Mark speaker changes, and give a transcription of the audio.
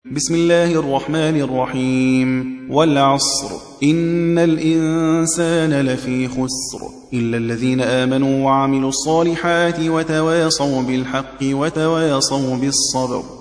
Speaker 1: بسم الله الرحمن الرحيم والعصر إن الإنسان لفي خسر إلا الذين آمنوا وعملوا الصالحات وتواصوا بالحق وتواصوا بالصبر